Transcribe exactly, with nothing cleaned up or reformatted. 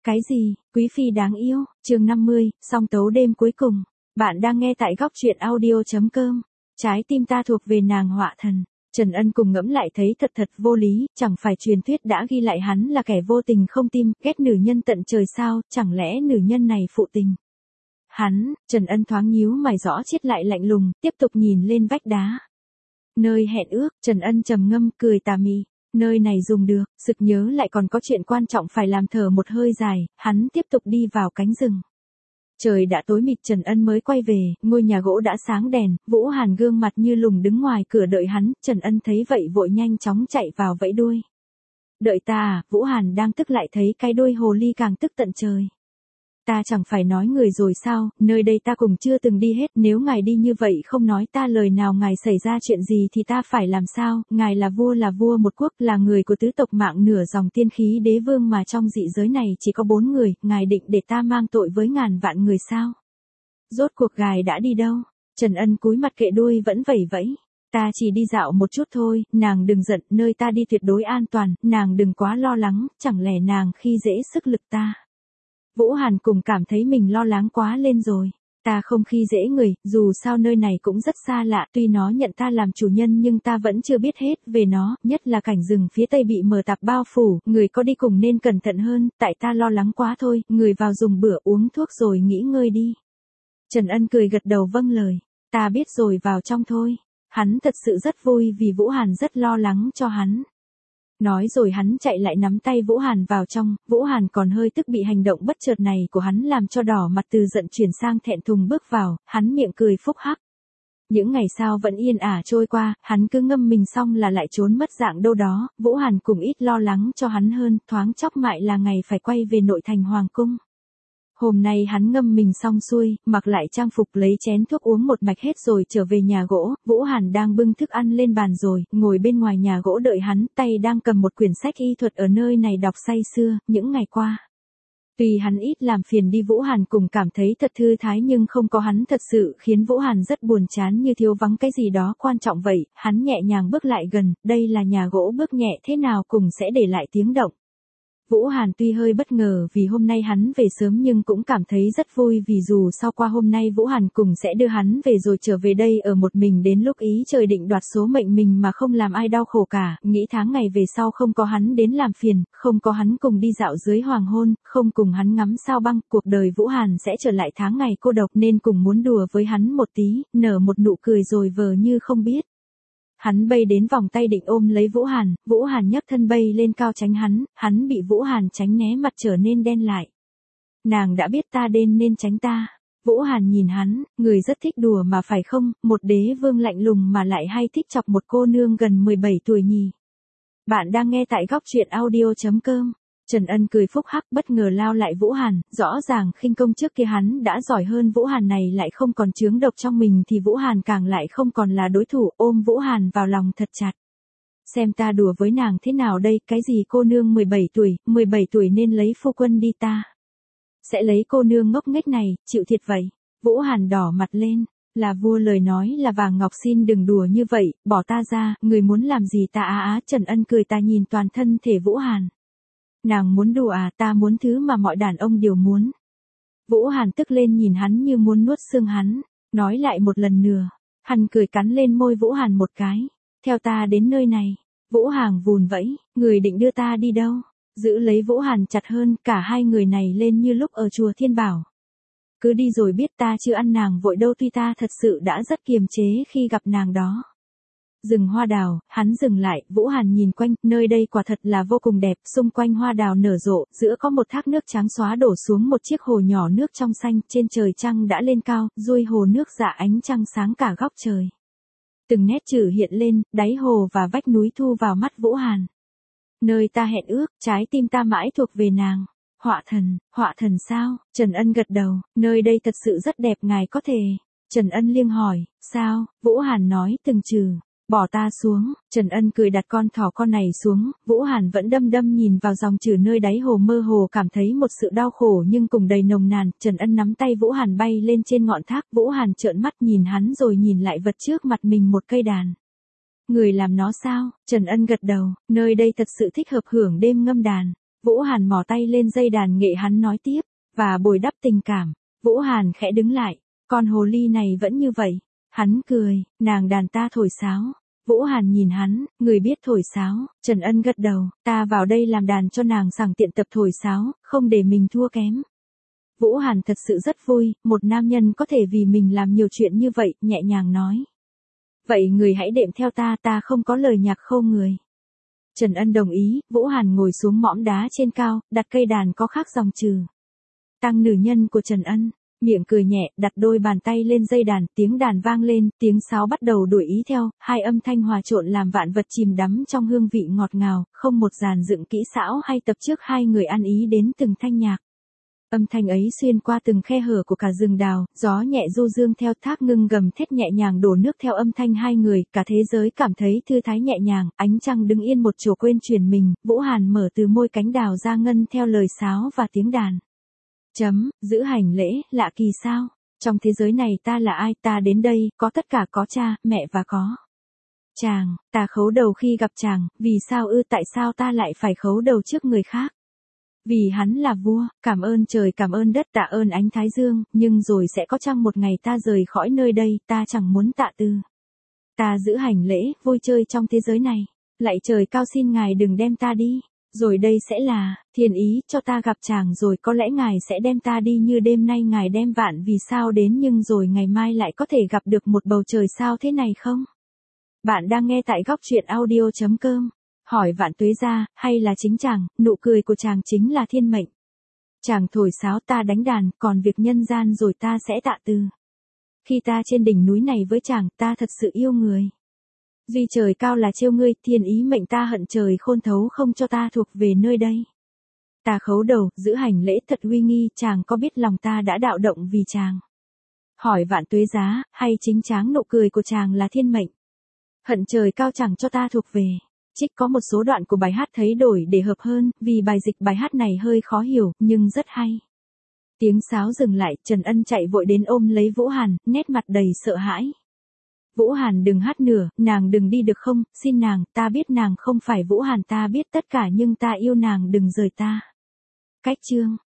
Cái gì, quý phi đáng yêu, chương năm mươi, song tấu đêm cuối cùng. Bạn đang nghe tại góc truyện audio.com. Trái tim ta thuộc về nàng họa thần. Trần Ân cùng ngẫm lại thấy thật thật vô lý, chẳng phải truyền thuyết đã ghi lại hắn là kẻ vô tình không tim, ghét nữ nhân tận trời sao, chẳng lẽ nữ nhân này phụ tình. Hắn, Trần Ân thoáng nhíu mày rõ chết lại lạnh lùng, tiếp tục nhìn lên vách đá. Nơi hẹn ước, Trần Ân trầm ngâm, cười tà mị. Nơi này dùng được, sực nhớ lại còn có chuyện quan trọng phải làm, thở một hơi dài, hắn tiếp tục đi vào cánh rừng. Trời đã tối mịt, Trần Ân mới quay về, ngôi nhà gỗ đã sáng đèn, Vũ Hàn gương mặt như lùng đứng ngoài cửa đợi hắn, Trần Ân thấy vậy vội nhanh chóng chạy vào vẫy đuôi. Đợi ta à, Vũ Hàn đang tức lại thấy cái đuôi hồ ly càng tức tận trời. Ta chẳng phải nói người rồi sao, nơi đây ta cùng chưa từng đi hết, nếu ngài đi như vậy không nói ta lời nào, ngài xảy ra chuyện gì thì ta phải làm sao, ngài là vua là vua một quốc, là người của tứ tộc mạng nửa dòng tiên khí đế vương mà trong dị giới này chỉ có bốn người, ngài định để ta mang tội với ngàn vạn người sao? Rốt cuộc ngài đã đi đâu? Trần Ân cúi mặt kệ đuôi vẫn vẩy vẫy. Ta chỉ đi dạo một chút thôi, nàng đừng giận, nơi ta đi tuyệt đối an toàn, nàng đừng quá lo lắng, chẳng lẽ nàng khi dễ sức lực ta? Vũ Hàn cùng cảm thấy mình lo lắng quá lên rồi. Ta không khi dễ người, dù sao nơi này cũng rất xa lạ, tuy nó nhận ta làm chủ nhân nhưng ta vẫn chưa biết hết về nó, nhất là cảnh rừng phía tây bị mờ tạp bao phủ, người có đi cùng nên cẩn thận hơn, tại ta lo lắng quá thôi, người vào dùng bữa uống thuốc rồi nghỉ ngơi đi. Trần Ân cười gật đầu vâng lời, ta biết rồi, vào trong thôi. Hắn thật sự rất vui vì Vũ Hàn rất lo lắng cho hắn. Nói rồi hắn chạy lại nắm tay Vũ Hàn vào trong, Vũ Hàn còn hơi tức bị hành động bất chợt này của hắn làm cho đỏ mặt, từ giận chuyển sang thẹn thùng bước vào, hắn miệng cười phúc hắc. Những ngày sau vẫn yên ả trôi qua, hắn cứ ngâm mình xong là lại trốn mất dạng đâu đó, Vũ Hàn cùng ít lo lắng cho hắn hơn, thoáng chốc mại là ngày phải quay về nội thành hoàng cung. Hôm nay hắn ngâm mình xong xuôi, mặc lại trang phục lấy chén thuốc uống một mạch hết rồi trở về nhà gỗ, Vũ Hàn đang bưng thức ăn lên bàn rồi, ngồi bên ngoài nhà gỗ đợi hắn, tay đang cầm một quyển sách y thuật ở nơi này đọc say sưa, những ngày qua. Tuy hắn ít làm phiền đi, Vũ Hàn cùng cảm thấy thật thư thái, nhưng không có hắn thật sự khiến Vũ Hàn rất buồn chán, như thiếu vắng cái gì đó quan trọng vậy, hắn nhẹ nhàng bước lại gần, đây là nhà gỗ, bước nhẹ thế nào cùng sẽ để lại tiếng động. Vũ Hàn tuy hơi bất ngờ vì hôm nay hắn về sớm nhưng cũng cảm thấy rất vui vì dù sau qua hôm nay Vũ Hàn cùng sẽ đưa hắn về rồi trở về đây ở một mình, đến lúc ý trời định đoạt số mệnh mình mà không làm ai đau khổ cả, nghĩ tháng ngày về sau không có hắn đến làm phiền, không có hắn cùng đi dạo dưới hoàng hôn, không cùng hắn ngắm sao băng, cuộc đời Vũ Hàn sẽ trở lại tháng ngày cô độc, nên cùng muốn đùa với hắn một tí, nở một nụ cười rồi vờ như không biết. Hắn bay đến vòng tay định ôm lấy Vũ Hàn, Vũ Hàn nhấc thân bay lên cao tránh hắn, hắn bị Vũ Hàn tránh né, mặt trở nên đen lại. Nàng đã biết ta đen nên tránh ta. Vũ Hàn nhìn hắn, người rất thích đùa mà phải không, một đế vương lạnh lùng mà lại hay thích chọc một cô nương gần mười bảy tuổi nhỉ. Bạn đang nghe tại góc truyện audio.com. Trần Ân cười phúc hắc, bất ngờ lao lại Vũ Hàn, rõ ràng khinh công trước kia hắn đã giỏi hơn, Vũ Hàn này lại không còn chướng độc trong mình thì Vũ Hàn càng lại không còn là đối thủ, ôm Vũ Hàn vào lòng thật chặt. Xem ta đùa với nàng thế nào đây, cái gì cô nương mười bảy tuổi, mười bảy tuổi nên lấy phu quân đi ta. Sẽ lấy cô nương ngốc nghếch này, chịu thiệt vậy. Vũ Hàn đỏ mặt lên, là vua lời nói là vàng ngọc, xin đừng đùa như vậy, bỏ ta ra, người muốn làm gì ta á á. Trần Ân cười ta nhìn toàn thân thể Vũ Hàn. Nàng muốn đùa à, ta muốn thứ mà mọi đàn ông đều muốn. Vũ Hàn tức lên nhìn hắn như muốn nuốt xương hắn, nói lại một lần nữa. Hắn cười cắn lên môi Vũ Hàn một cái. Theo ta đến nơi này. Vũ Hàn vùn vẫy, người định đưa ta đi đâu? Giữ lấy Vũ Hàn chặt hơn, cả hai người này lên như lúc ở chùa Thiên Bảo. Cứ đi rồi biết, ta chưa ăn nàng vội đâu, tuy ta thật sự đã rất kiềm chế khi gặp nàng đó. Rừng hoa đào, hắn dừng lại, Vũ Hàn nhìn quanh, nơi đây quả thật là vô cùng đẹp, xung quanh hoa đào nở rộ, giữa có một thác nước trắng xóa đổ xuống một chiếc hồ nhỏ, nước trong xanh, trên trời trăng đã lên cao, ruôi hồ nước dạ ánh trăng sáng cả góc trời. Từng nét chữ hiện lên, đáy hồ và vách núi thu vào mắt Vũ Hàn. Nơi ta hẹn ước, trái tim ta mãi thuộc về nàng. Họa thần, họa thần sao? Trần Ân gật đầu, nơi đây thật sự rất đẹp, ngài có thể. Trần Ân liêng hỏi, sao? Vũ Hàn nói từng chữ. Bỏ ta xuống. Trần Ân cười đặt con thỏ con này xuống, Vũ Hàn vẫn đăm đăm nhìn vào dòng chữ nơi đáy hồ, mơ hồ cảm thấy một sự đau khổ nhưng cùng đầy nồng nàn. Trần Ân nắm tay Vũ Hàn bay lên trên ngọn thác, Vũ Hàn trợn mắt nhìn hắn rồi nhìn lại vật trước mặt mình, một cây đàn. Người làm nó sao? Trần Ân gật đầu, nơi đây thật sự thích hợp hưởng đêm ngâm đàn. Vũ Hàn mò tay lên dây đàn nghệ hắn nói tiếp, và bồi đắp tình cảm. Vũ Hàn khẽ đứng lại, con hồ ly này vẫn như vậy. Hắn cười, nàng đàn ta thổi sáo. Vũ Hàn nhìn hắn, người biết thổi sáo. Trần Ân gật đầu, ta vào đây làm đàn cho nàng sẵn tiện tập thổi sáo, không để mình thua kém. Vũ Hàn thật sự rất vui, một nam nhân có thể vì mình làm nhiều chuyện như vậy, nhẹ nhàng nói. Vậy người hãy đệm theo ta, ta không có lời nhạc khô người. Trần Ân đồng ý, Vũ Hàn ngồi xuống mỏm đá trên cao, đặt cây đàn có khắc dòng trừ. Tăng nữ nhân của Trần Ân, miệng cười nhẹ, đặt đôi bàn tay lên dây đàn, tiếng đàn vang lên, tiếng sáo bắt đầu đuổi ý theo, hai âm thanh hòa trộn làm vạn vật chìm đắm trong hương vị ngọt ngào, không một dàn dựng kỹ xảo hay tập trước hai người ăn ý đến từng thanh nhạc. Âm thanh ấy xuyên qua từng khe hở của cả rừng đào, gió nhẹ du dương theo thác ngưng gầm thét nhẹ nhàng đổ nước theo âm thanh hai người, cả thế giới cảm thấy thư thái nhẹ nhàng, ánh trăng đứng yên một chỗ quên chuyển mình, Vũ Hàn mở từ môi cánh đào ra ngân theo lời sáo và tiếng đàn. Chấm, giữ hành lễ, lạ kỳ sao? Trong thế giới này ta là ai? Ta đến đây, có tất cả, có cha, mẹ và có chàng. Ta khấu đầu khi gặp chàng, vì sao ư? Tại sao ta lại phải khấu đầu trước người khác? Vì hắn là vua, cảm ơn trời, cảm ơn đất, tạ ơn ánh thái dương, nhưng rồi sẽ có chăng một ngày ta rời khỏi nơi đây, ta chẳng muốn tạ tư. Ta giữ hành lễ, vui chơi trong thế giới này. Lạy trời cao xin ngài đừng đem ta đi. Rồi đây sẽ là, thiên ý cho ta gặp chàng, rồi có lẽ ngài sẽ đem ta đi như đêm nay ngài đem vạn vì sao đến, nhưng rồi ngày mai lại có thể gặp được một bầu trời sao thế này không? Bạn đang nghe tại góc truyện audio chấm com. Hỏi Vạn Tuế Gia, hay là chính chàng, nụ cười của chàng chính là thiên mệnh. Chàng thổi sáo ta đánh đàn, còn việc nhân gian rồi ta sẽ tạ từ. Khi ta trên đỉnh núi này với chàng, ta thật sự yêu người. Duy trời cao là trêu ngươi, thiên ý mệnh ta hận trời khôn thấu không cho ta thuộc về nơi đây. Ta khấu đầu, giữ hành lễ thật uy nghi, chàng có biết lòng ta đã đạo động vì chàng. Hỏi Vạn Tuế Giá, hay chính cháng nụ cười của chàng là thiên mệnh. Hận trời cao chẳng cho ta thuộc về. Trích có một số đoạn của bài hát thấy đổi để hợp hơn, vì bài dịch bài hát này hơi khó hiểu, nhưng rất hay. Tiếng sáo dừng lại, Trần Ân chạy vội đến ôm lấy Vũ Hàn, nét mặt đầy sợ hãi. Vũ Hàn đừng hát nữa, nàng đừng đi được không, xin nàng, ta biết nàng không phải Vũ Hàn, ta biết tất cả nhưng ta yêu nàng, đừng rời ta. Cách chương.